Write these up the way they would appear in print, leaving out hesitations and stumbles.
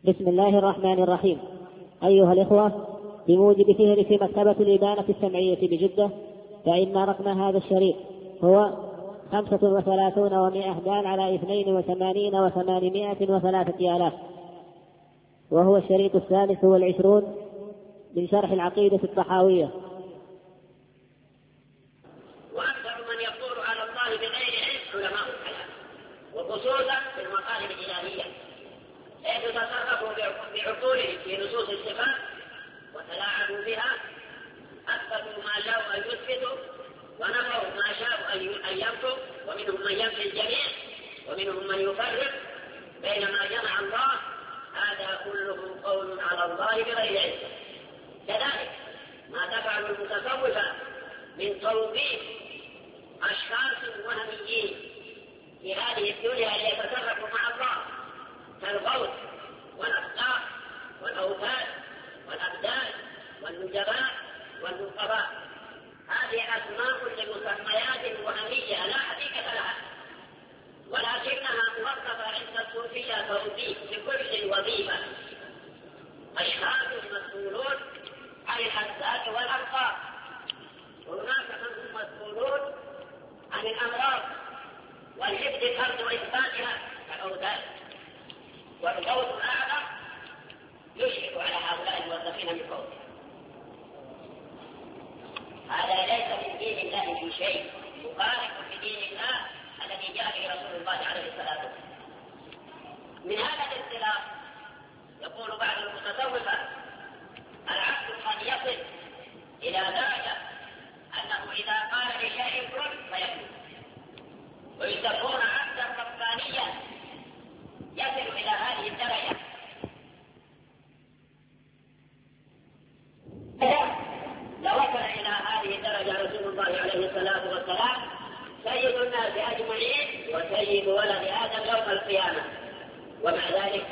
بسم الله الرحمن الرحيم. أيها الإخوة، بموجب فهرس مكتبة الإبانة السمعية بجدة، فإن رقم هذا الشريط هو 35 و100 دال على 82 و803 آلاف، وهو الشريط 23 من شرح العقيدة الطحاوية. وأكثر من يقول على الله بغير علم علماء الكلام، وخصوصا في المطالب الإلهية، حيث تصرفوا بعقولهم في نصوص الصفات وتلاعبوا بها، أثبتوا ما شاءوا أن يثبتوا ونفوا ما شاءوا أن ينفوا، ومنهم من ينفي الجميع ومنهم من يفرق بين ما جمع الله. هذا كله قول على الله بغير علم. كذلك ما تفعل المتصوفة من توظيف أشخاص وهميين في هذه الدنيا ليتصرفوا مع الله كالغوث والأقطاب والأوتاد والأبدال والنجباء والنقباء. هذه أسماء لمسميات وهمية لا حقيقة لها، ولكنها موظفة عند الصوفية توظيف لكل وظيفة. أشخاص مسؤولون عن الحسات والأرقام، وهناك من هم مسؤولون عن الأمراض والحفظ الأرض وإثباتها كالأوتاد. والغوث الأعظم يشرف على هؤلاء الموظفين من فوقه. هذا ليس من دين الله في شيء مخالف في دين الله الذي جاء به رسول الله عليه الصلاة والسلام. من هذا الاختلاف يقول بعض المتصوفة: العبد قد يصل إلى درجة أنه إذا قال لشيء كن فيكون، ويسمون عبدا ربانيا يصل إلى هذه الدرجة. لو وصل إلى هذه الدرجة رسول الله عليه الصلاة والسلام سيد الناس أجمعين وسيد ولد آدم يوم القيامة، ومع ذلك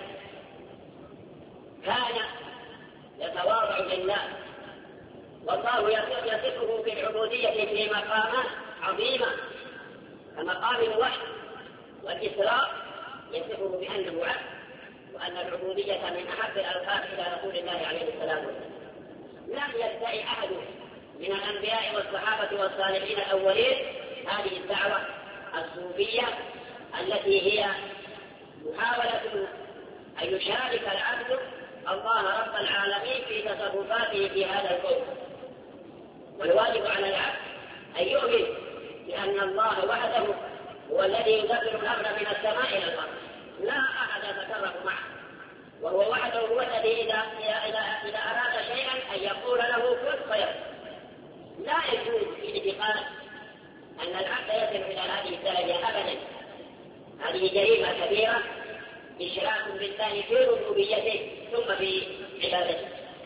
كان يتواضع لله، والله يصفه بالعبودية في مقامات عظيمة كمقام الوحي والإسراء، يصفه بأنه عبد، وأن العبودية من أحب الألقاب إلى رسول الله عليه الصلاة والسلام. لم يدعي أحد من الأنبياء والصحابة والصالحين الأولين هذه الدعوة الصوفية التي هي محاولة أن يشارك العبد الله رب العالمين في تصرفاته في هذا الكون. والواجب على العبد أن يؤمن بأن الله وحده هو الذي يدبر الأمر من السماء إلى الأرض، لا أحد يتصرف معه، وهو وحده هو الذي إذا أراد شيئا أن يقول له كن فيكون. لا يجوز في اعتقاد أن العبد يصل إلى هذه الدرجة أبدا. هذه جريمة كبيرة، إشراك بالله في ربوبيته ثم في عبادته.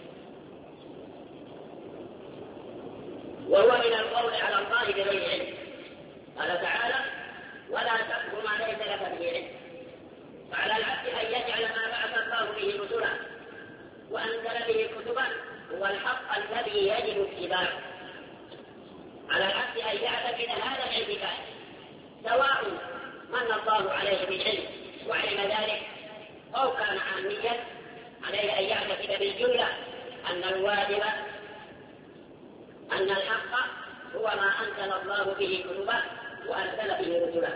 وهو من القول على الله بغير علم. قال تعالى: ولا تقف ما ليس لك به علم. فعلى العبد أن يجعل ما بعث الله به رسلا وأنزل به كتبا هو الحق الذي يجب اتباعه. على العبد أن يعتقد هذا الاعتقاد، سواء من الله عليه بالعلم وعلم ذلك أو كان عاميا، عليه أن يعتقد بالجملة أن الواجب أن الحق هو ما أنزل الله به كتبا وأنزل به رسلا،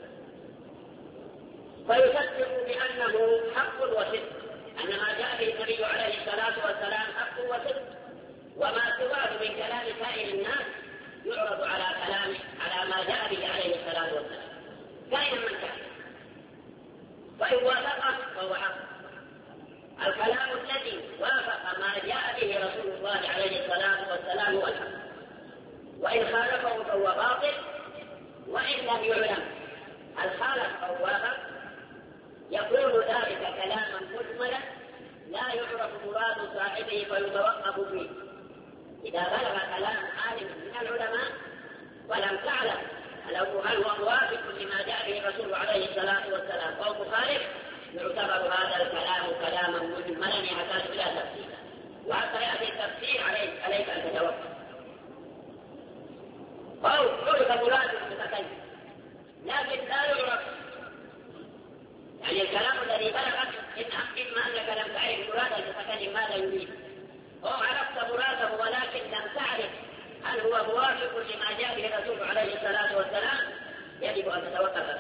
فيصدق بأنه حق وصدق، أن ما جاء به النبي عليه الصلاة والسلام حق وصدق، وما سواه من كلام سائر الناس يعرض على ما جاء به عليه الصلاة والسلام كائنا من كان، وإن وافقه فهو حق. الكلام الذي وافق ما جاء به رسول الله عليه الصلاة والسلام هو الحق، وإن خالفه فهو باطل. وإن لم يعلم هل خالف أو وافق يكون ذلك كلاما مجملا لا يعرف مراد صاحبه فيتوقف فيه. إذا بلغ كلام عالم من العلماء ولم تعلم هل هو موافق لما جاء به الرسول عليه الصلاة والسلام أو مخالف، يعتبر هذا الكلام كلاما مجملا يحتاج إلى تفسير، وحتى يأتي التفسير عليك أن تتوقف. أو عرف مراد المتكلم لكن لا يعرف، يعني الكلام الذي بلغك إما أنك لم هذا المتكلم ماذا يريد، أو عرفت مراده ولكن لم تعرف هل هو موافق لما جاء به الرسول عليه الصلاة والسلام، يجب أن تتوقف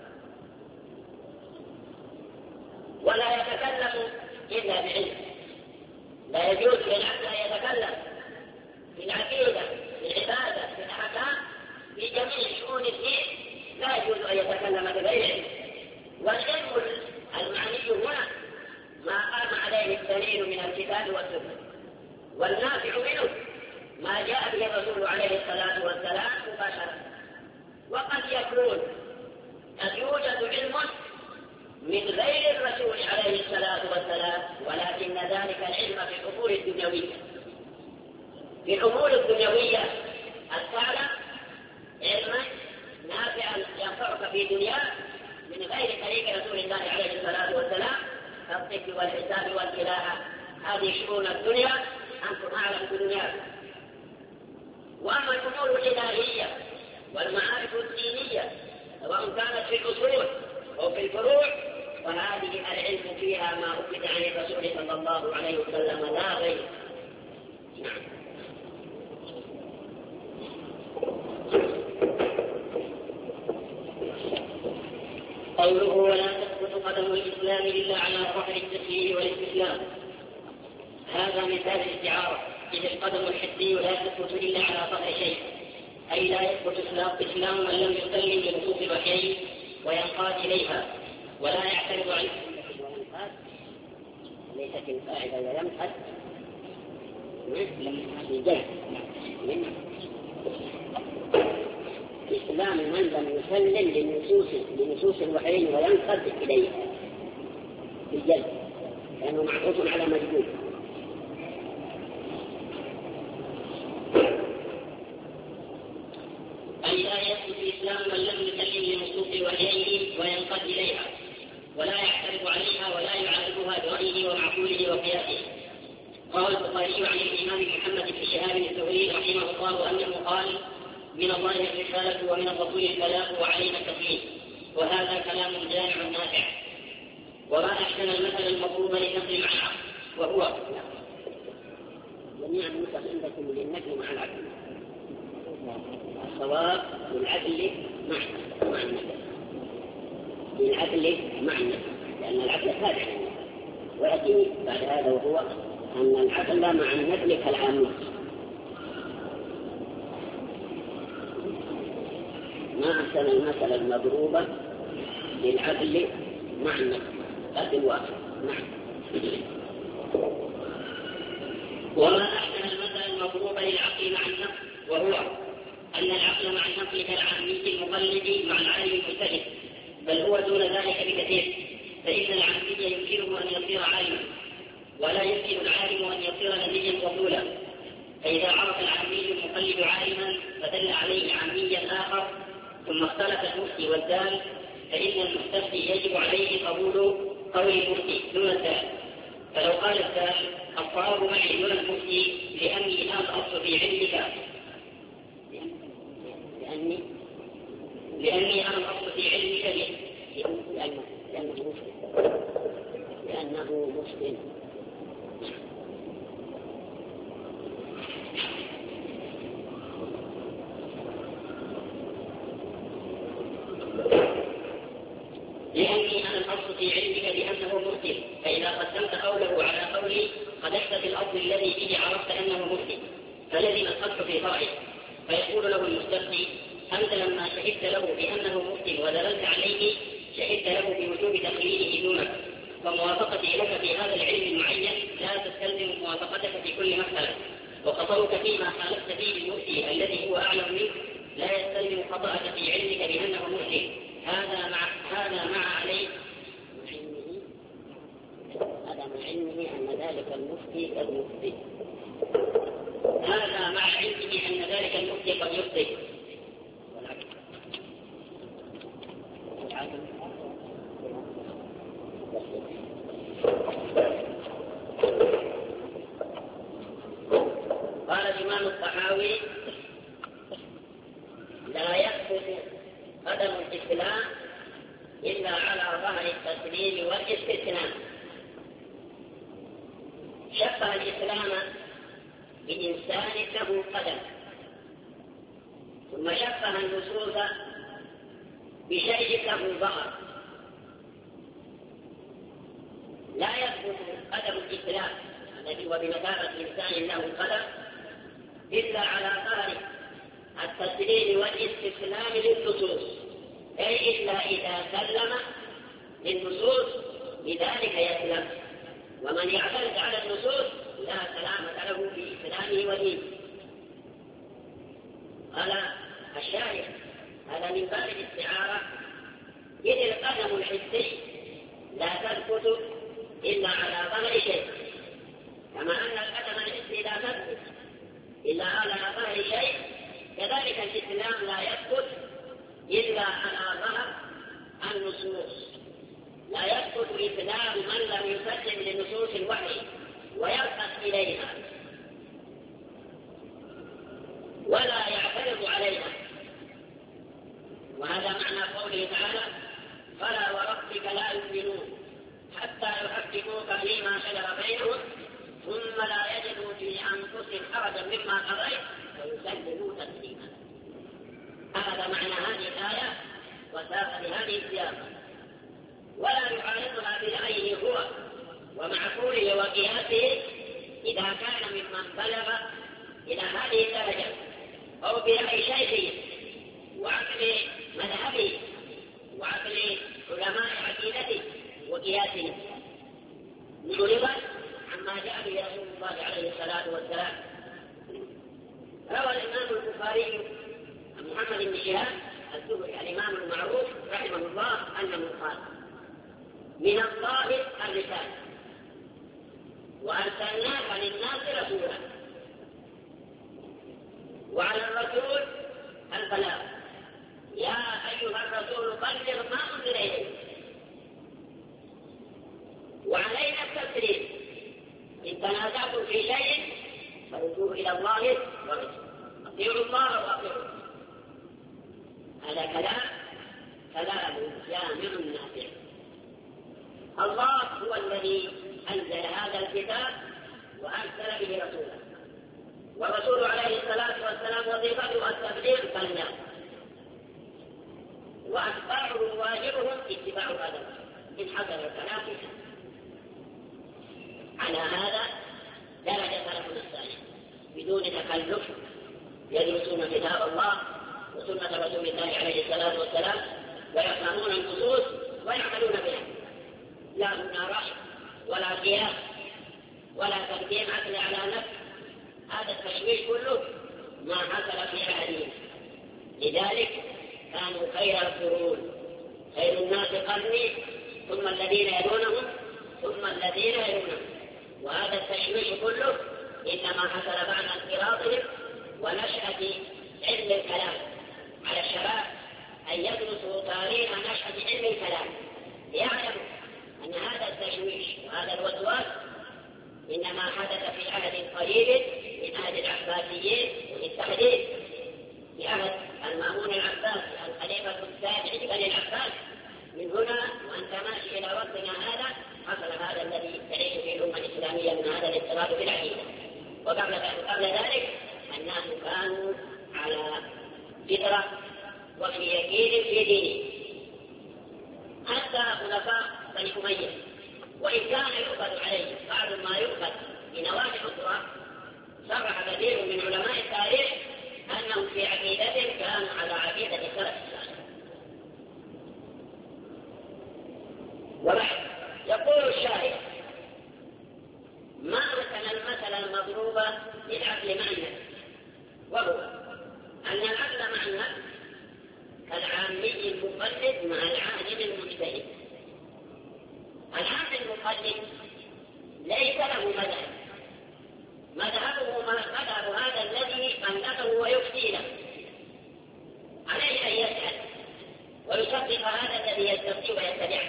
ولا يتكلم إلا بعلم. لا يجوز للعبد أن يتكلم في العقيدة، في العبادة، في الأحكام، في جميع شؤون الدين، لا يجوز أن يتكلم بغير علم. والعلم المعني هنا ما قام عليه الدليل من الكتاب والسنة، والنافع منه ما جاء به الرسول عليه الصلاة والسلام مباشرة. وقد يكون قد يوجد علم من غير الرسول عليه الصلاة والسلام، ولكن ذلك العلم في الأمور الدنيوية. في الأمور الدنيوية التعلم علما نافعا ينفعك في دنياك من غير طريق رسول الله عليه الصلاة والسلام، كالطب والحساب والقراءة، هذه شؤون الدنيا أنتم أعلم بدنياكم. وأما الأمور الإلهية والمعارف الدينية سواء كانت في الأصول أو في الفروع، وهذه العلم فيها ما أثبت عن الرسول صلى الله عليه وسلم لا غير. نعم. قوله ولا تثبت قدم الإسلام إلا على ظهر التسليم والاستسلام، هذا مثال الاستعارة، إذ القدم الحسي لا تثبت إلا على ظهر شيء، أي لا يثبت إسلام من لم يسلم لنصوص الوحي وينقاد إليها ولا يعترض عنه. ليست القاعدة ويمحد الجهل إسلام من لم يسلم لنصوص الوحي وينقاد إليها بالجهل، لأنه معروف على مجهول. أي لا يثبت إسلام من لم يسلم لنصوص الوحي وينقاد إليها ولا يعترض عليها ولا يعارضها برأيه ومعقوله وقياسه. قال البخاري عن الإمام محمد بن شهاب الزهري رحمه الله أنه قال: من الله الرسالة ومن الرسول البلاغ وعلينا التسليم. وهذا كلام جامع نافع. وما أحسن المثل المضروب للنقل مع العقل، وهو جميع النسخ عندكم للنقل مع العقل، الصواب بالعدل مع النقل، بالعدل مع النقل، لأن العقل تابع، ويأتي بعد هذا وهو أن العقل مع النقل كالعامل. ما أحسن المثل المضروبة للعدل مع النقل، عدل واحد. نعم. وما أحسن المثل المضروبة للعقل مع النقل، وهو أن العقل مع النقل كالعامي المقلد مع العالم المجتهد، بل هو دون ذلك بكثير، فإن العامي يمكنه أن يصير عالما، ولا يمكن العالم أن يصير نبيا رسولا. فإذا عرف العامي المقلد عالما فدل عليه عاميا آخر، ثم اختلف المفتي والدال، فإن المستفتي يجب عليه قبول قول المفتي دون الدال. فلو قال الدال: الصواب معي دون المفتي لأني لا أصل في علمك، لأني أنا الأصل في علمك لأنه مسلم. لأني أنا الأصل في علمك لأنه مسلم، فإذا قدمت قوله على قولي قدحت في الأصل الذي فيه عرفت أنه مسلم، فلزم القدح في فرعه. فيقول له المستفتي: أنت لما شهدت له بأنه مسلم ودللت عليه شهدت له بوجوب تقليده دونك، فموافقتي لك في هذا العلم المعين لا تستلزم موافقتك في كل مسألة، وخطأك فيما خالفت فيه المفتي الذي هو أعلم منك لا يستلزم خطأك في علمك بأنه مسلم. هذا مع عليه علمه أن ذلك المفتي قد يخطئ. هذا مع علمه أن ذلك المفتي قد يخطئ. قال الإمام الطحاوي: لا يثبت قدم الإسلام إلا على ظهر التسليم والاستسلام. شبه الإسلام بإنسان له قدم، ثم شبه النصوص بشيء له ظهر. لا يثبت قدم الإسلام الذي هو بمثابة إنسان له قدم إلا على ظهر التسليم والاستسلام للنصوص، أي إلا إذا سلم للنصوص بذلك يسلم. ومن يعترض على النصوص لا سلامة له في إسلامه ودينه. قال الشارع هذا من باب الاستعارة، إذ القدم الحسي لا تثبت إلا على ظهر شيء، كما أن القدم الحسي لا تثبت إلا على ظهر شيء، كذلك الإسلام لا يثبت إلا على ظهر النصوص. لا يثبت إسلام من لم يسلم لنصوص الوحي ويرقص إليها ولا يعترض عليها. وهذا معنى قوله تعالى: فلا وربك لا يؤمنون حتى يحكموك فيما شجر بينهم ثم لا يجدوا في أنفسهم حرجا مما قضيت ويسلموا تسليما. هذا معنى هذه الآية وساق بهذه السياقة، ولا يعارضها برأيه هو ومعقوله وقياسه إذا كان ممن بلغ إلى هذه الدرجة، أو برأي شيخه وعقل مذهبه وعقل علماء عقيدته وقياسه، معرضا عما جاء به رسول الله عليه الصلاة والسلام. روى الإمام البخاري عن محمد بن شهاب الزهري الإمام المعروف رحمه الله أنه قال: من الله الرسالة وأرسلناك للناس رسولا، وعلى الرسول البلاغ، يا أيها الرسول بلغ ما أنزل إليك، وعلينا التسليم، إن تنازعتم في شيء فردوه إلى الله ورسوله، أطيعوا الله وأطيعوا. هذا كلام جامع نافع. الله هو الذي أنزل هذا الكتاب وأرسل به رسوله، والرسول عليه الصلاة والسلام وظيفته التبليغ بالناس، وأتباعه واجبهم اتباع هذا إن حصل الكلام فيه. على هذا درج سلفنا الصالح بدون تكلف، يدرسون كتاب الله وسنة رسول الله عليه الصلاة والسلام ويفهمون النصوص ويعملون بها، لا هنا رأي ولا قياس ولا تقديم عقل على نفس. هذا التشويش كله ما حصل في عهدهم. لذلك كانوا خير القرون، خير الناس قرني ثم الذين يلونهم ثم الذين يلونهم. وهذا التشويش كله إنما حصل بعد انقراضهم ونشأة علم الكلام على الشباب، أن يدرسوا تاريخ نشأة علم الكلام ليعلموا أن هذا التشويش وهذا الوسواس إنما حدث في عهد قريب من عهد العباسيين والتحديث، في عهد المأمون العباسي الخليفة السابع لبني العباس. من هنا وأنت ماشي إلى وقتنا هذا حصل هذا الذي تعيش فيه الأمة الإسلامية من هذا الاضطراب في العقيدة. وقبل ذلك الناس كانوا على فطرة وفي يقين في دينه، حتى خلفاء بني أمية وإن كان يؤخذ عليه بعض ما يؤخذ بنواحي أخرى، صرح كثير من علماء التاريخ أنهم في عقيدتهم كانوا على عقيدة السلف الصالح. وبعد يقول الشاعر: ما مثل المثل المضروب للعقل مع النفس، وهو أن العقل مع النفس كالعامي المقلد مع العالم المجتهد. العالم المقلد ليس له مذهب، مذهب هذا الذي ألفه ويفتي له، عليه أن يسأل ويصدق هذا الذي يستفتي ويتبعه.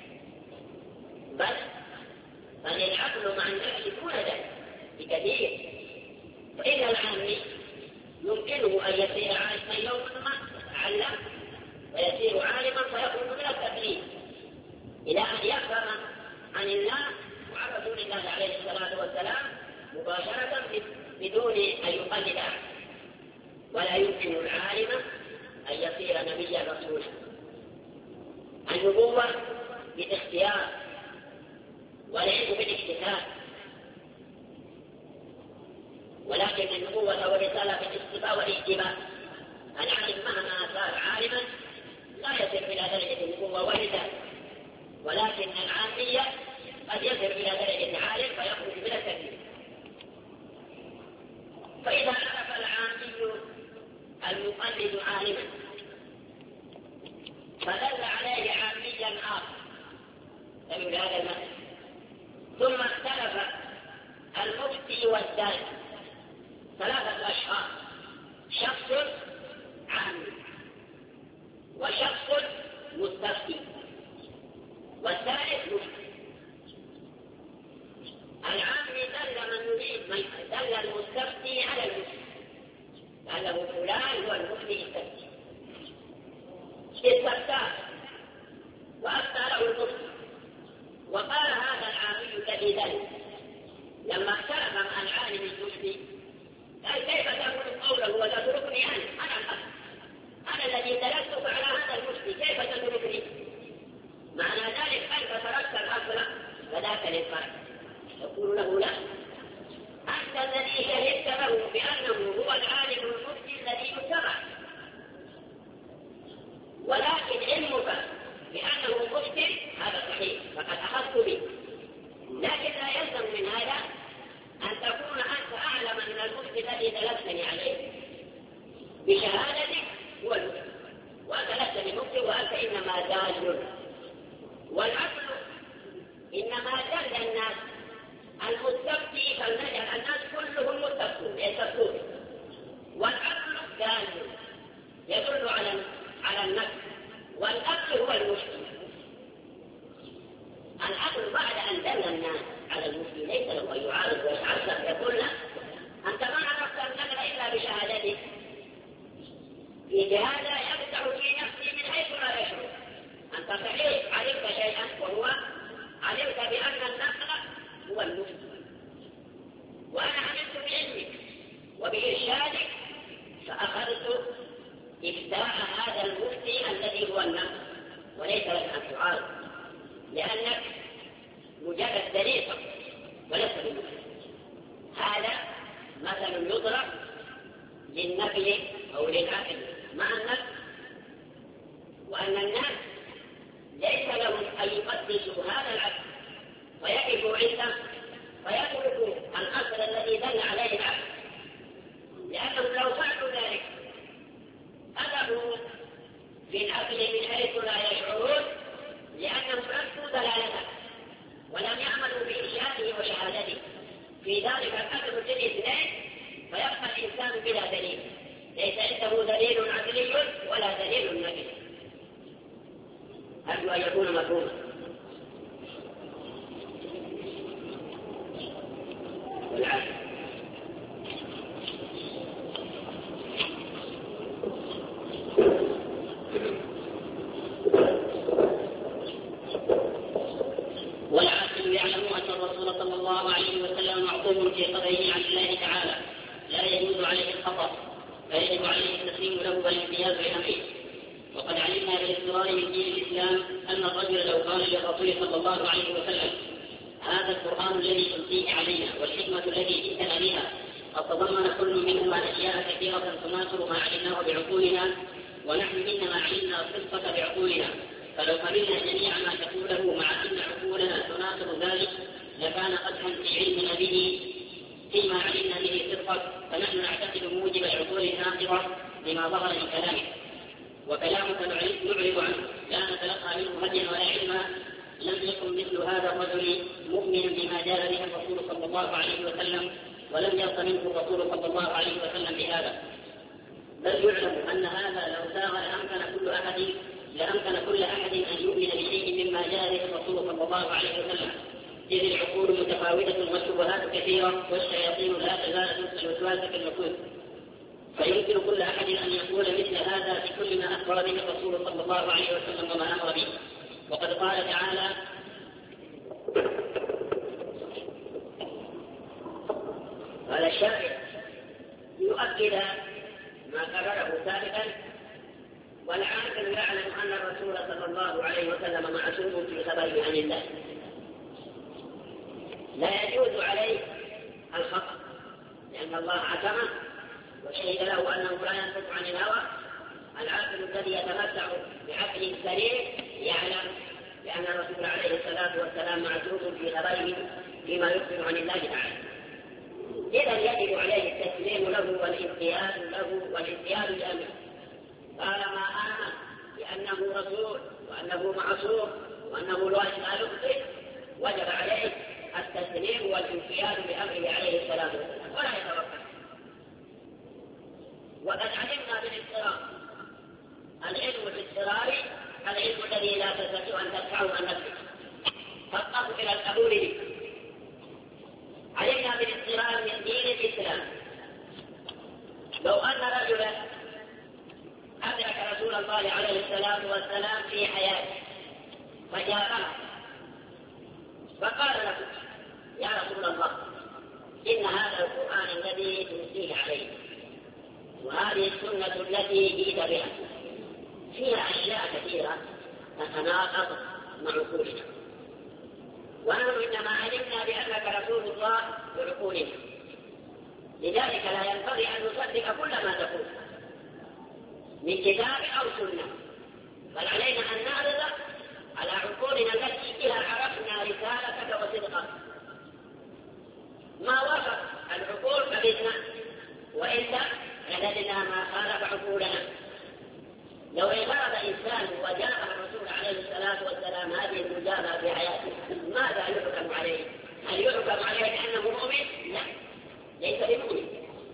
بل العقل مع النفس دون ذلك بكثير. فإن العامي يمكنه أن يصير عالما يوما ما تعلم ويصير عالما فيخرج من التقليد إلى أن يفهم عن الله وعن رسول الله عليه الصلاة والسلام مباشرة بدون أن يقلد أحد، ولا يمكن العالم أن يصير نبيا رسولا. النبوة بالاختيار والعلم بالاجتهاد، ولكن النبوة والرسالة بالاصطفاء والاجتباء. العالم مهما صار عالما لا يصل إلى درجة النبوة والرسالة، ولكن العامية قد يصل إلى درجة عالم فيخرج من التكليف. فإذا عرف العامي المقلد عالما فدل عليه عاميا آخر فمن هذا المثل. ثم اختلف المفتي والداعي، ثلاثة أشخاص: شخص عامي، وشخص مستفتي، والثالث مفتي. العامي دل من يريد، دل المستفتي على المفتي، لأنه فلان هو المفتي التفتي. استفتاه وأفتى له المفتي، وقال هذا العامي الذي دل لما اختلف مع العالم المفتي قال: كيف تأخذ قوله وتتركني أنا الأصل، أنا الذي دللتك على هذا المفتي، كيف تتركني؟ معنى ذلك أنت تركت الأصل فذاك للفرق. يقول له: لا، أنت الذي شهدت له بأنه هو العالم المفتي الذي يتبع، ولكن علمك بأنه مفتي هذا صحيح فقد أخذت به، لكن لا يلزم من هذا أن تكون أنت أعلم من المفتي الذي دللتني عليه بشهادتك هو المفتي، وأنت لست بمفتي وأنت إنما دال. والعقل إنما دل الناس المستفتي، فلنجعل الناس كلهم مستفتون، والعقل دال يدل على النفس، والعقل هو المفتي. العقل بعد أن دل الناس على المفتي ليس له أن يعارض ويتعصب، يقول له: أنت ما عرفت النقل إلا بشهادتك، في هذا يبدع في نفسي من حيث لا يشعر. أنت صحيح علمت شيئا، وهو علمت بأن النقل هو المفتي، وأنا عملت بعلمك وبإرشادك فأخذت إفتاء هذا المفتي الذي هو النقل، وليس لك أن تعارض، لأنك مجرد دليل وليس بمفتي. هذا مثل يضرب للنقل أو للعقل مع النقل، وأن الناس ليس لهم أن يقدسوا هذا العقل ويقفوا عنده ويتركوا الأصل الذي دل عليه العقل، لأنهم لو فعلوا ذلك أذبوا في العقل من حيث لا يشعرون، لأنهم رفضوا دلالته ولم يعملوا بإرشاده وشهادته. في ذلك الأمر الاثنين فيبقى الإنسان بلا دليل، ليس عنده دليل عقلي ولا دليل نقلي. أرجو أن يكون مفهوما. والعكس يعلم أن الرسول صلى الله عليه وسلم معصوم في قضيه عن الله تعالى، لا يجوز عليه الخطأ، فيجب عليه التسليم له والامتياز بأمره. وقد علمنا بالاضطرار من دين الإسلام أن الرجل لو قال للرسول صلى الله عليه وسلم: هذا القرآن الذي تلقيه علينا والحكمة التي جئتنا بها قد تضمن كل منهما أشياء كثيرة تناصر ما علمناه بعقولنا، ونحن إنما علمنا الصدق بعقولنا، فلو قبلنا جميع ما تقوله مع أن عقولنا تناصر ذلك لكان قدحا في علمنا به فيما علمنا به صدقا، فنحن نعتقد موجب العقول الناقضة لما ظهر من كلامه، وكلامك نعرض عنه لا نتلقى منه هديا ولا علما. لم يكن مثل هذا الرجل مؤمنا بما جاء به الرسول صلى الله عليه وسلم، ولم يرض منه الرسول صلى الله عليه وسلم بهذا، بل يعلم أن هذا لو ساغ لأمكن كل أحد أن يؤمن بشيء مما جاء به الرسول صلى الله عليه وسلم، إذ العقول متفاوتة والشبهات كثيرة والشياطين لا تزال تنسى الوسواس كالنفوس، فيمكن كل أحد أن يقول مثل هذا في كل ما أخبر به الرسول صلى الله عليه وسلم وما أمر به. وقد قال تعالى: الشارع يؤكد ما قرره سابقا، والعاقل يعلم أن الرسول صلى الله عليه وسلم معصوم في خبره عن الله، لا يجوز عليه الخطأ، لأن الله عصمه وشهد له أنه لا ينطق عن الهوى. العاقل الذي يتمتع بعقل سليم يعلم بأن الرسول عليه الصلاة والسلام معصوم في خبره فيما يخبر عن الله تعالى. إذا يجب عليه التسليم له والانقياد له والانقياد لأمره، طالما آمن بأنه رسول وأنه معصوم وأنه لا يخطئ وجب عليه التسليم والانقياد لأمره عليه الصلاة والسلام ولا يتوقف. وقد علمنا بالاضطرار، العلم بالاضطرار العلم الذي لا تستطيع أن تدفعه عن نفسك فاضطر إلى القبول به. علمنا بالاضطرار من دين الإسلام. لو أن رجلا أدرك رسول الله عليه الصلاة والسلام في حياته فجاءه فقال له: يا رسول الله، إن هذا القرآن الذي تنزيه عليه وهذه السنة التي جئت بها فيها أشياء كثيرة تتناقض مع عقولنا، ونحن إنما علمنا بأنك رسول الله بعقولنا، لذلك لا ينبغي أن نصدق كل ما تقول من كتاب أو سنة، بل علينا أن نعرض على عقولنا التي بها عرفنا رسالتك وصدقك. ما وافق العقول فبدنا، وإلا رددنا ما خالف عقولنا. لو انفرد إنسان وجاء الرسول عليه الصلاة والسلام هذه المجابة في حياته ماذا يحكم عليه؟ هل يحكم عليه بأنه مؤمن؟ لا، ليس بمؤمن،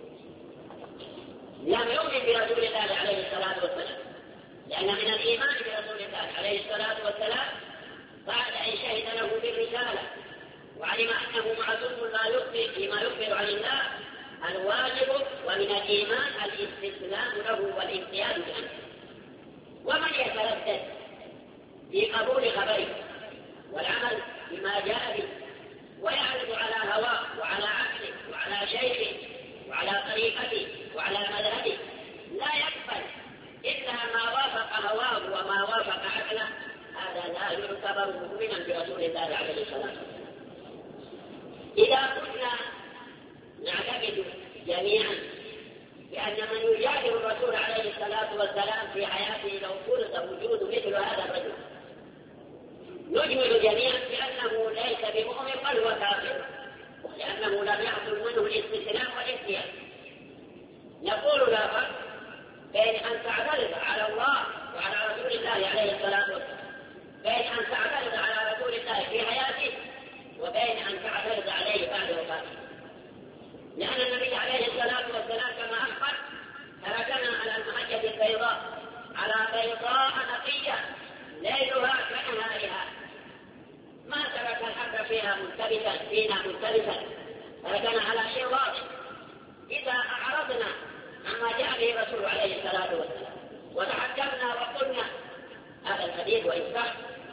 لم يؤمن برسول الله عليه الصلاة والسلام، لأن من الإيمان برسول الله عليه الصلاة والسلام بعد أن شهد له بالرسالة وعلم أنه معصوم لا يخطئ فيما يخبر عن الله الواجب ومن الإيمان الاستسلام له والانقياد له. ومن يتردد في قبول خبره والعمل بما جاء به ويعرض على هواه وعلى عقله وعلى شيخه وعلى طريقته وعلى مذهبه لا يقبل إلا ما وافق هواه وما وافق عقله، هذا لا يعتبر مؤمنا برسول الله عليه الصلاة والسلام. إذا كنا نعتقد جميعا بأن من يجادل الرسول عليه الصلاة والسلام في حياته لو فرض وجود مثل هذا الرجل، نجمل جميعا بأنه ليس بمؤمن بل هو كافر، لأنه لم يحصل منه الاستسلام والانقياد. نقول لا فرق بين أن تعترض على الله وعلى رسول الله عليه الصلاة والسلام، بين أن تعترض على رسول الله في حياته وبين أن تعترض عليه بعد وفاته، لأن النبي عليه الصلاة والسلام كما أخبر تركنا على المحجة البيضاء، على بيضاء نقية ليلها كنهارها، ما ترك الحق فيها ملتبسا، تركنا على شيء واضح. إذا أعرضنا عما جاء به الرسول عليه الصلاة والسلام وتحكمنا وقلنا هذا الحديث وإن صح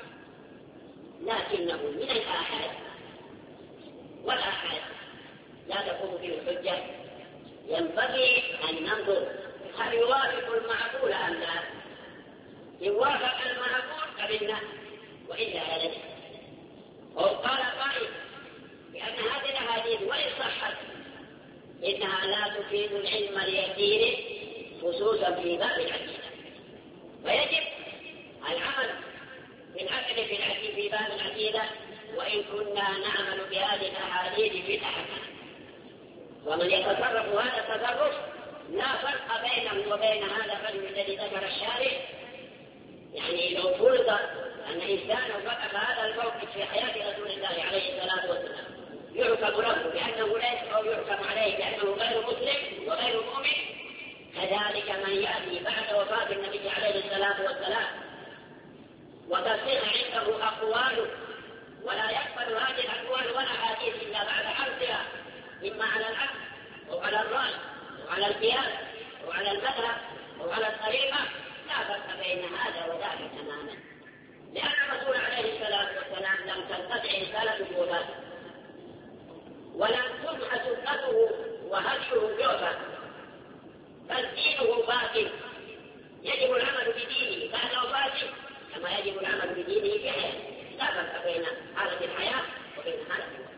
لكنه من الآحاد، والآحاد لا تقوم به الحجة، ينبغي أن ننظر هل يوافق المعقول أم لا. إن وافق المعقول قبلنا وإلا هلكنا. أو قال قائل بأن هذه الأحاديث وإن صحت إنها لا تفيد العلم اليقين خصوصا في باب العقيدة، ويجب العمل بالعقل في باب العقيدة وإن كنا نعمل بهذه الأحاديث في الأحكام. ومن يتصرف هذا التصرف لا فرق بينه وبين هذا الرجل الذي ذكر الشارع. يعني لو فرض أن إنسان وقف هذا الموقف في حياة رسول الله عليه الصلاة والسلام يحكم له بأنه ليس أو يحكم عليه بأنه غير مسلم وغير مؤمن، كذلك من يأتي بعد وفاة النبي عليه الصلاة والسلام وتصح عنده أقواله ولا يقبل هذه الأقوال والأحاديث إلا بعد حرصها إما على العقل أو على الرأي أو على القياس أو على المذهب أو على الطريقة، لا فرق بين هذا وذاك تماما، لأن الرسول عليه الصلاة والسلام لم تنقطع رسالته وفاته ولم تمح سنته وهديه جوفا، بل دينه باق، يجب العمل بدينه بعد وفاته كما يجب العمل بدينه في حياته، لا فرق بين حالة الحياة وبين حالة الوفاة.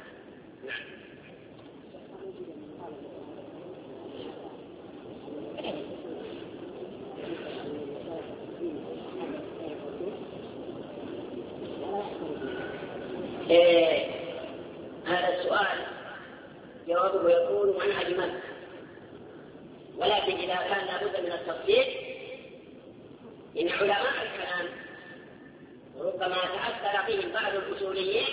هذا السؤال جوابه يقول منهج مكة، ولكن إذا كان لابد من التفصيل إن علماء الكلام ربما تأثر فيهم بعض الأصوليين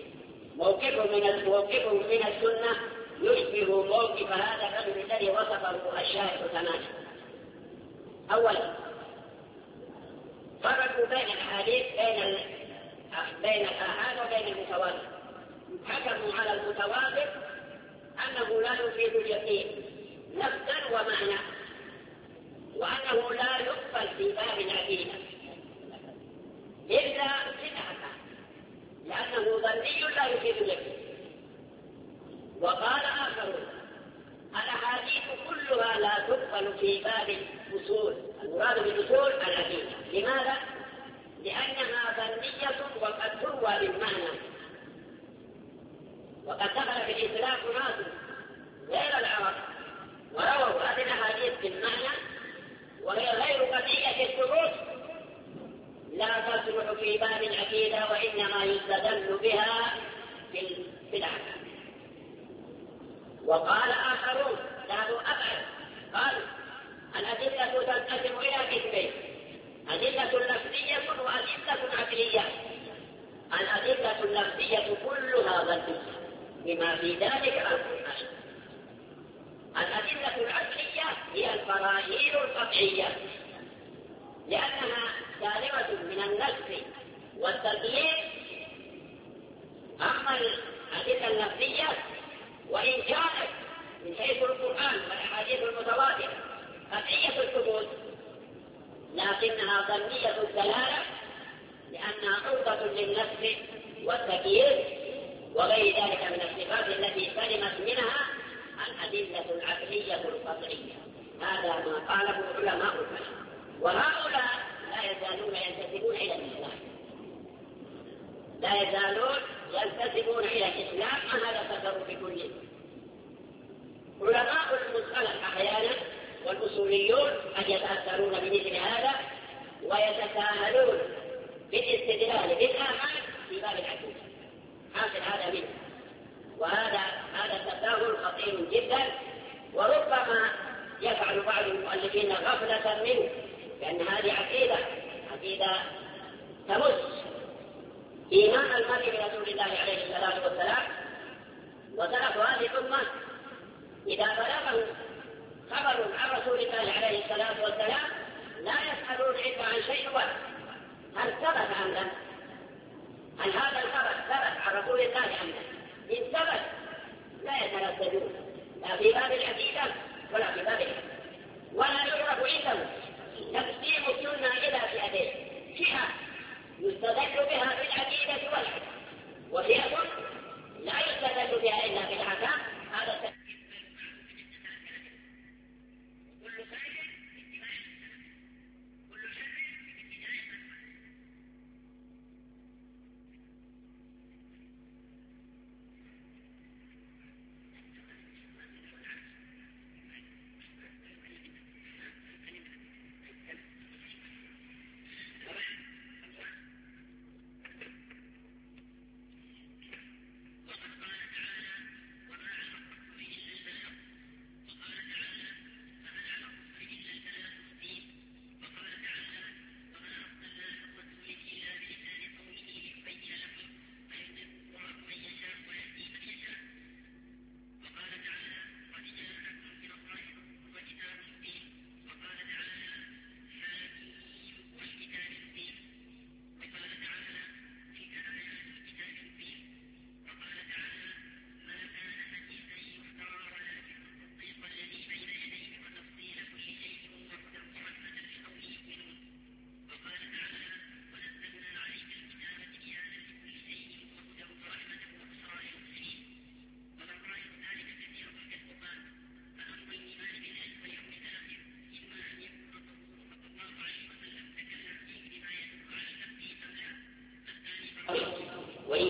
موقفهم من السنة يشبه موقف هذا الرجل الذي وصفه الشارع تماما. أولا فرقوا بين الحديث بين الآحاد وبين المتواتر، حكموا على المتواتر أنه لا يفيد اليقين لفظا ومعنى، وأنه لا يقبل في باب العقيدة إلا بدعة لأنه ظني لا يفيد اليقين. وقال آخرون الأحاديث كلها لا تقبل في باب الأصول، المراد بالأصول العقيدة. لماذا؟ لأنها ظنية وقد تروى بالمعنى، وقد دخل في الإسلام ناس غير العرب ورووا هذه الأحاديث بالمعنى وهي غير قطعية الثبوت لا تصلح في باب العقيدة، وإنما يستدل بها في الأحكام. وقال آخرون ذهبوا أبعد، قالوا الأدلة تنقسم إلى قسمين: أدلة لفظية وأدلة عقلية. الأدلة اللفظية كلها ظنية بما في ذلك القرآن. الأدلة العقلية هي البراهين القطعية لأنها سالمة من النسخ والتقييد. أما الأدلة اللفظية وإن كانت من حيث القرآن والأحاديث المتواترة قطعية الثبوت لكنها ظنية الدلالة لأنها عرضة للنسخ والتقييد وغير ذلك من الصفات التي سلمت منها الأدلة العقلية القطعية. هذا ما قاله علماء الكلام، وهؤلاء لا يزالون ينتسبون إلى الإسلام، لا يزالون ينتسبون إلى الإسلام. ما هذا التصرف بكله. علماء المصطلح أحيانا والأصوليون قد يتأثرون بمثل هذا ويتساهلون بالاستدلال بالآحاد في باب العقيدة، حاصل هذا منه، وهذا التساهل خطير جدا، وربما يفعل بعض المؤلفين غفلة منه، لأن هذه عقيدة تمس إيمان المرء برسول الله عليه الصلاة والسلام. وسلف هذه الأمة إذا بلغه خبر عن رسول الله عليه الصلاة والسلام لا يسألون إلا عن شيء واحد: هل ثبت أم لا؟ هل هذا الخبر ثبت عن رسول الله أم لا؟ إن ثبت لا يترددون لا في باب العقيدة ولا في باب الحديث. ولا يعرف عنده تقسيم السنة إلى فئتين: فئة يستدل بها في العقيدة والحديث، وفئة لا يستدل بها إلا في الأحكام. هذا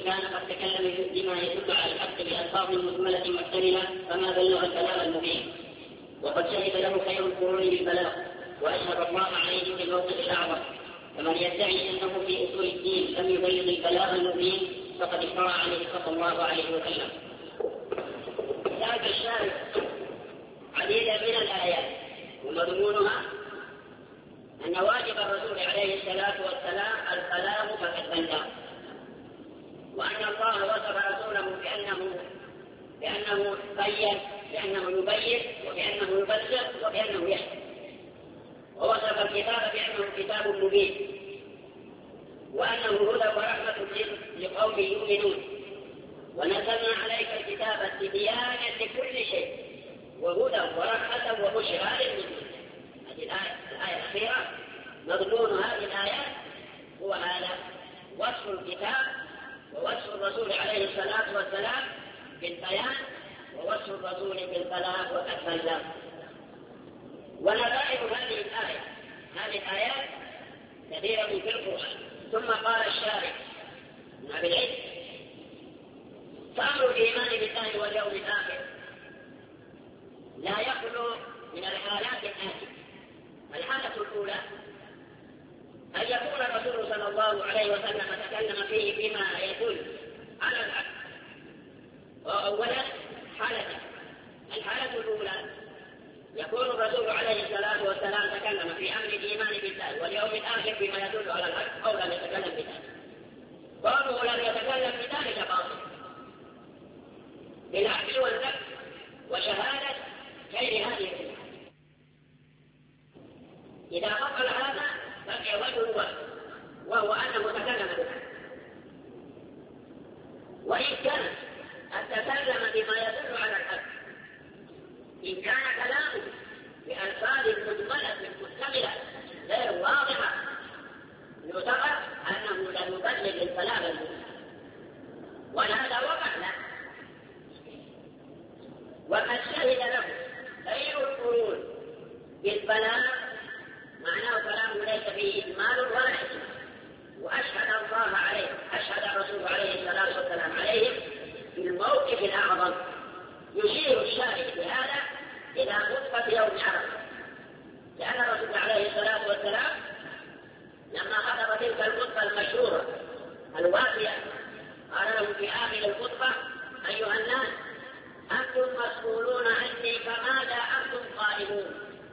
كان قد تكلم بما يدل على الحق بألفاظ مجملة محتملة فما بلغ الكلام المبين، وقد شهد له خير القرون بالبلاغ وأشهد الله عليه بالموقف الأعظم. فمن يدعي أنه في أصول الدين لم يبلغ البلاغ المبين فقد افترى عليه صلى الله عليه وسلم. ذاك الشارع عديدا من الآيات ومضمونها أن واجب الرسول عليه الصلاة والسلام الكلام فقد بلغ، وأن الله وصف رسوله بأنه بين، بأنه يبين، وبأنه يبلغ، وبأنه يحكم. ووصف الكتاب بأنه كتاب مبين، وأنه هدى ورحمة لقوم يؤمنون. ونزلنا عليك الكتاب تبيانا لكل شيء وهدى ورحمة وبشرى للمؤمنين. هذه الآية الأخيرة مضمون هذه الآيات هو هذا وصف الكتاب ووصف الرسول عليه الصلاة والسلام بالبيان، ووصف الرسول بالبلاغ وقد بلغ. ونظائر هذه الآيات كثيرة في القرآن. ثم قال الشارع ابن العز: فأمر الإيمان بالله واليوم الآخر لا يخلو من الحالات الآتية. الحالة الأولى أن يكون الرسول صلى الله عليه وسلم تكلم فيه بما يدل على الحق. وأولا الحالة الأولى يكون الرسول عليه الصلاة والسلام تكلم في أمر الإيمان بالله واليوم الآخر بما يدل على الحق أو لم يتكلم بذلك. قوله لم يتكلم بذلك باطل بالعدل والذب وشهادة غير هذه الأمة. إذا قبل هذا بقي وجه وهو أنه تكلم بذلك. وإن كان التكلم بما يدل على الحق إن كان كلامه بألفاظ مجملة مكتملة غير واضحة يعتبر أنه لا يبلغ الكلام المبين، وهذا وقع له. وقد شهد له خير القرون بالبلاغ، معناه كلامه ليس فيه إجمال ولا إجمال. وأشهد الله عليه، أشهد الرسول عليه الصلاة والسلام عليه بالموقف الأعظم. يشير الشارع بهذا إلى خطبة يوم عرفة، لأن الرسول عليه الصلاة والسلام لما خطب تلك الخطبة المشهورة الوافية قال لهم في آخر الخطبة: أيها الناس أنتم مسؤولون عني فماذا أنتم قائلون؟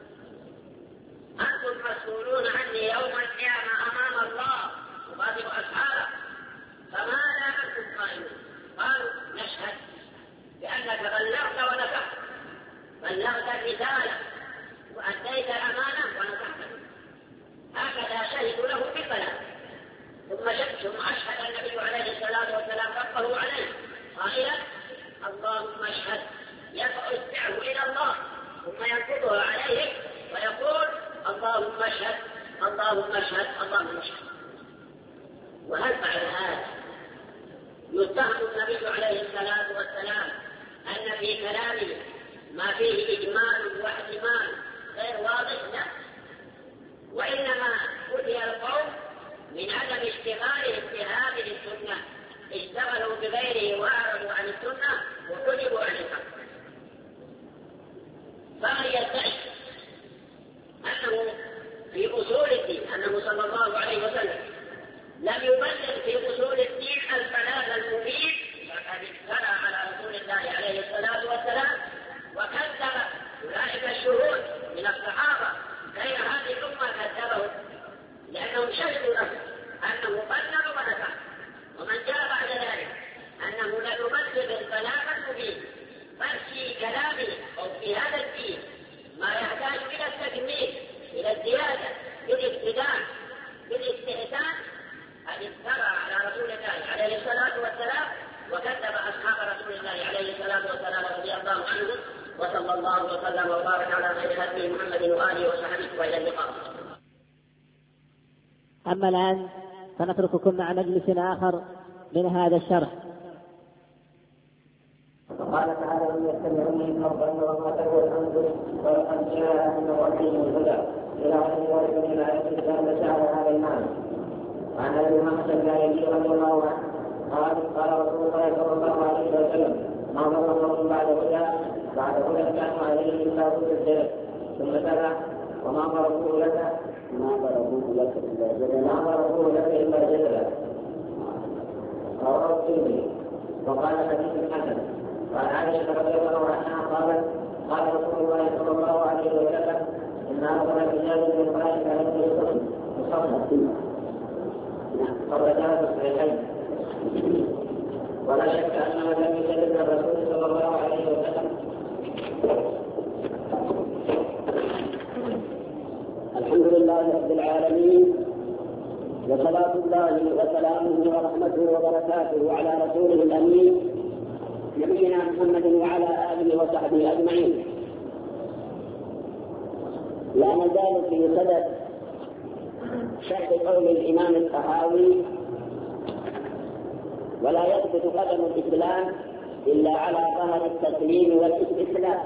أنتم مسؤولون عني يوم القيامة أمام الله وخاطب أصحابه، فماذا أنتم قائلون؟ قالوا: نشهد بأنك بلغت ونصحت، بلغت الرسالة وأديت الأمانة ونصحت. هكذا شهدوا له بالبلاغ. ثم أشهد النبي عليه الصلاة والسلام ربه عليه قائلا: اللهم اشهد، يرفع اصبعه إلى الله ثم ينقضها عليه ويقول: اللهم اشهد، اللهم اشهد، اللهم اشهد. وهل بعد هذا يتهم النبي عليه الصلاة والسلام أن في كلامه ما فيه إجمال واحتمال غير واضح؟ لا، وإنما أتي القوم من عدم اشتغالهم بهذه السنة، اشتغلوا بغيره وأعرضوا عن السنة وكذبوا عن الحق. فمن يدعي أنه في أصول الدين، أنه صلى الله عليه وسلم لم يبلغ في أصول الدين البلاغ المبين فقد افترى على رسول الله عليه الصلاة والسلام وكذب أولئك الشهود من الصحابة غير هذه الأمة كذبهم، لأنهم شهدوا له أنه بلغ ونصح. ومن جاء بعد ذلك أنه لا يبلغ البلاغ المبين بل في كلامه أو في هذا الدين ما يحتاج إلى التكميل، إلى الزيادة، بالابتداء، بالاستحسان، قد افترى على رسول الله عليه الصلاة والسلام وكذب أصحاب رسول الله عليه الصلاة والسلام رضي الله عنهم. وصلى الله وسلم وبارك على خير هدي محمد وآله وصحبه وإلى اللقاء. أما الآن فنترككم مع مجلس آخر من هذا الشرح. قال تعالى: من يستمعون الأرض وما تهوى الأنفس وقد جاء من ربهم الهدى إلى غير ذلك من الآيات الدالة على هذا المعنى. وعن أبي أمامة الباهلي رضي الله عنه قال رسول الله صلى الله عليه وسلم: ما ضر قوم بعد هدى كانوا عليه الا هدى الجلد. ثم تلا: وما ضربوه لك الا جدلا. رواه الترمذي. وقال حديث حسن. وعن عائشه رضي الله عنها قالت: قال رسول الله صلى الله عليه وسلم: ان اول الرجال من الملائكه لم يصلوا مصلى خرجاه الصحيحين. ولا شك انه لم يسلم الرسول صلى الله عليه وسلم. الحمد لله رب العالمين، وصلاة الله وسلامه ورحمته وبركاته على رسوله الأمين نبينا محمد وعلى آله وصحبه أجمعين. لا نزال في صدد شرح قول الإمام الطحاوي: ولا يثبت قدم الإسلام إلا على ظهر التسليم والاستسلام.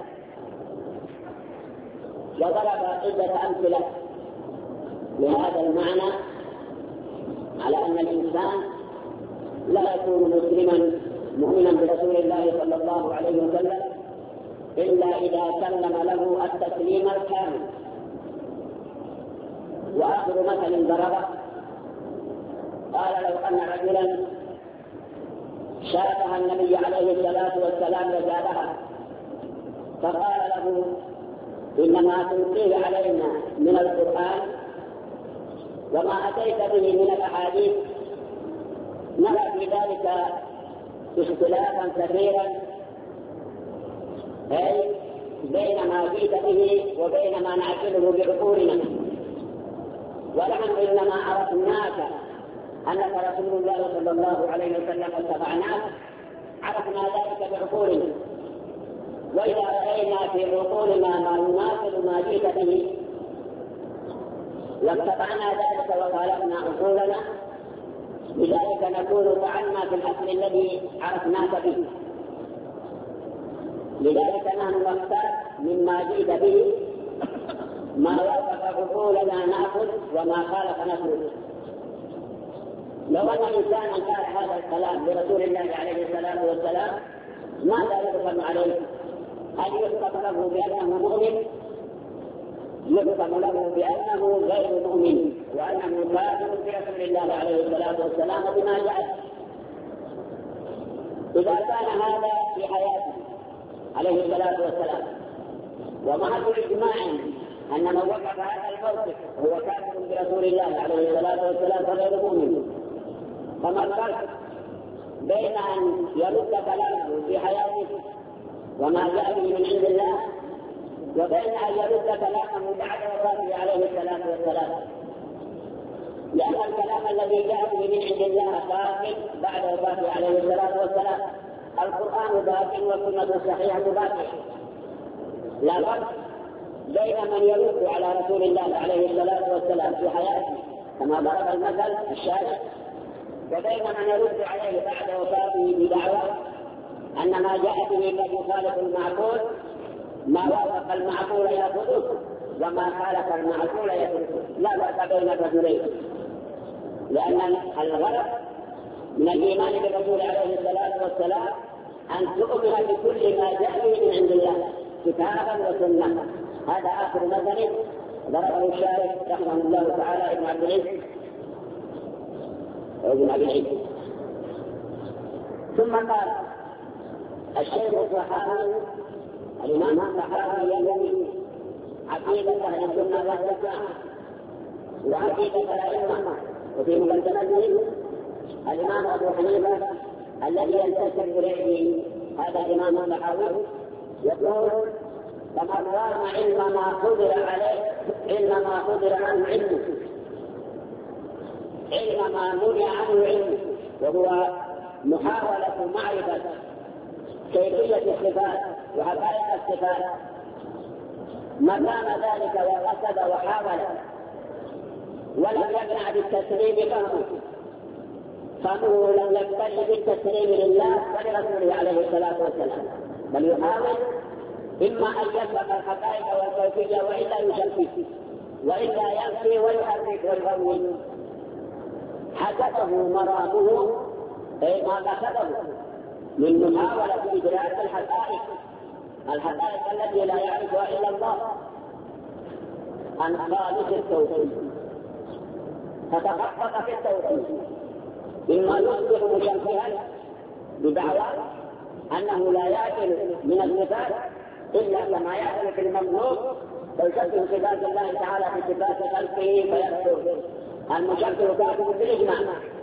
وضرب عدة أمثلة لهذا المعنى على أن الإنسان لا يكون مسلما مؤمنا برسول الله صلى الله عليه وسلم إلا إذا سلم له التسليم الكامل. وآخر مثل ضربه قال: لو أن رجلا شابه النبي عليه الصلاة والسلام وزادها فقال له: إنما تلقيه علينا من القرآن وما أتيت به من الأحاديث نرى في ذلك اختلافا كثيرا، أي بين ما جئت به وبين ما نعقله بعقولنا، ونحن إنما عرفناك أنك رسول الله صلى الله عليه وسلم واتبعناك عرفنا ذلك بعقولنا، وإذا رأينا في عقولنا ما يناسب ما جئت به واتبعنا ذلك وخالفنا عقولنا، لذلك نكون فعلنا في الأصل الذي عرفناك به. لذلك نحن نختار مما جئت به ما وافق عقولنا نأخذ وما خالف نترك. لو أن إنسانا قال هذا الكلام لرسول الله عليه الصلاة والسلام ماذا يحكم عليه؟ هل يحكم له بأنه مؤمن؟ يحكم له بأنه غير مؤمن وأنه كافر برسول الله عليه الصلاة والسلام بما جاء. إذا كان هذا في حياته عليه الصلاة والسلام ومع إجماع أن من وقف هذا الموقف هو كافر برسول الله عليه الصلاة والسلام فغير مؤمن، فما الفرق بين أن يرد كلامه في حياته وما جاء به من عند الله وبين أن يرد كلامه بعد وفاته عليه الصلاة والسلام؟ لأن الكلام الذي جاء به من عند الله باق بعد وفاته عليه الصلاة والسلام. القرآن باق والسنة الصحيحة باقية. لا فرق بين من يرد على رسول الله عليه الصلاة والسلام في حياته كما ضرب المثل الشارع، وبين من يرد عليه بعد وفاته بدعوى أن ما جاء به قد يخالف المعقول، ما وافق المعقول يأخذه وما خالف المعقول يتركه. لا فرق بين الرجلين، لأن الغرض من الإيمان بالرسول عليه الصلاة والسلام أن تؤمن بكل ما جاء به من عند الله كتابا وسنة. هذا آخر مثل ضربه الشارع رحمه الله تعالى ابن عبد العزيز ابن أبي العز. ثم قال الشيخ الصحابي الإمام الصحابي ينوي عقيدة أهل السنة والجماعة وعقيدة الأئمة، وفي مقدمته الإمام أبو حنيفة الذي ينتسب إليه هذا الإمام الصحابي يقول: فمن رام علم ما قدر عليه علم ما قدر عنه علمه، علم ما منع عنه علمه، وهو محاولة معرفة كيفية الصفات وحقائق الصفات. مقام ذلك وقصد وحاول ولم يقنع بالتسليم فهو لم يقتنع بالتسليم لله ولرسوله عليه الصلاة والسلام، بل يحاول إما أن يسبق الحقائق والكيفية وإلا يشكك وإلا ينفي ويحرك ويغوي. حدثه مرامه أي ما كسبه من محاولة إدراك الحقائق التي لا يعرفها إلا الله عن خالص التوحيد، فتخصص في التوحيد إما يصبح مشبها بدعوى أنه لا يأكل من الصفات إلا كما يأكل في المملوك، فيشبه صفات الله تعالى في صفات خلقه فيكفر المشبه كافر بالإجماع،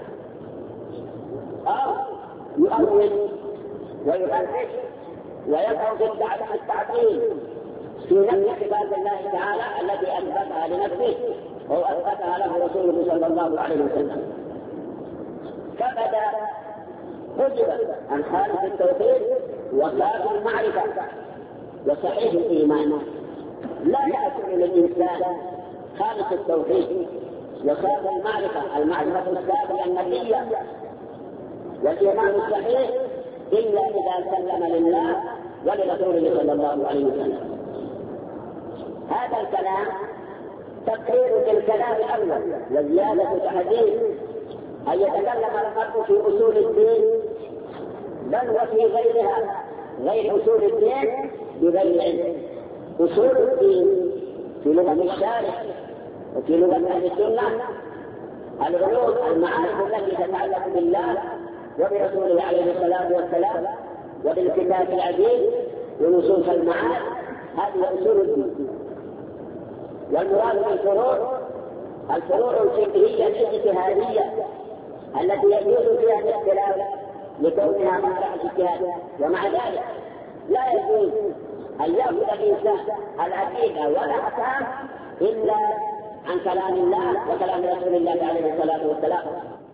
أو يؤول ويفرش ويدعو بالتعطيل في نفس صفات الله تعالى التي أثبتها لنفسه أو أثبتها له رسوله صلى الله عليه وسلم. فبدا حجب عن خالص التوحيد وصافي المعرفة وصحيح الإيمان. لا يأكل للإنسان خالص التوحيد وصافي المعرفة الصافية النبية والإيمان الصحيح إلا إذا سلم لله ولرسوله صلى الله عليه وسلم. هذا الكلام تقرير بالكلام الأول وزيادة تحديث أن يتكلم المرء في أصول الدين بل وفي غيرها غير أصول الدين بغير علم. أصول الدين في لغة الشارع وفي لغة أهل السنة العلوم المعارف التي تتعلق بالله وبرسوله عليه الصلاة والسلام وبالكتاب العزيز ونصوص المعارف، هذه أصول الدين. والمراد بالفروع الفروع الفقهية الاجتهادية التي يجوز فيها الاختلاف لكونها مصلحة الاجتهاد، ومع ذلك لا يجوز أن يأخذ الإنسان العقيدة والأحكام إلا عن كلام الله وكلام رسول الله عليه الصلاة والسلام.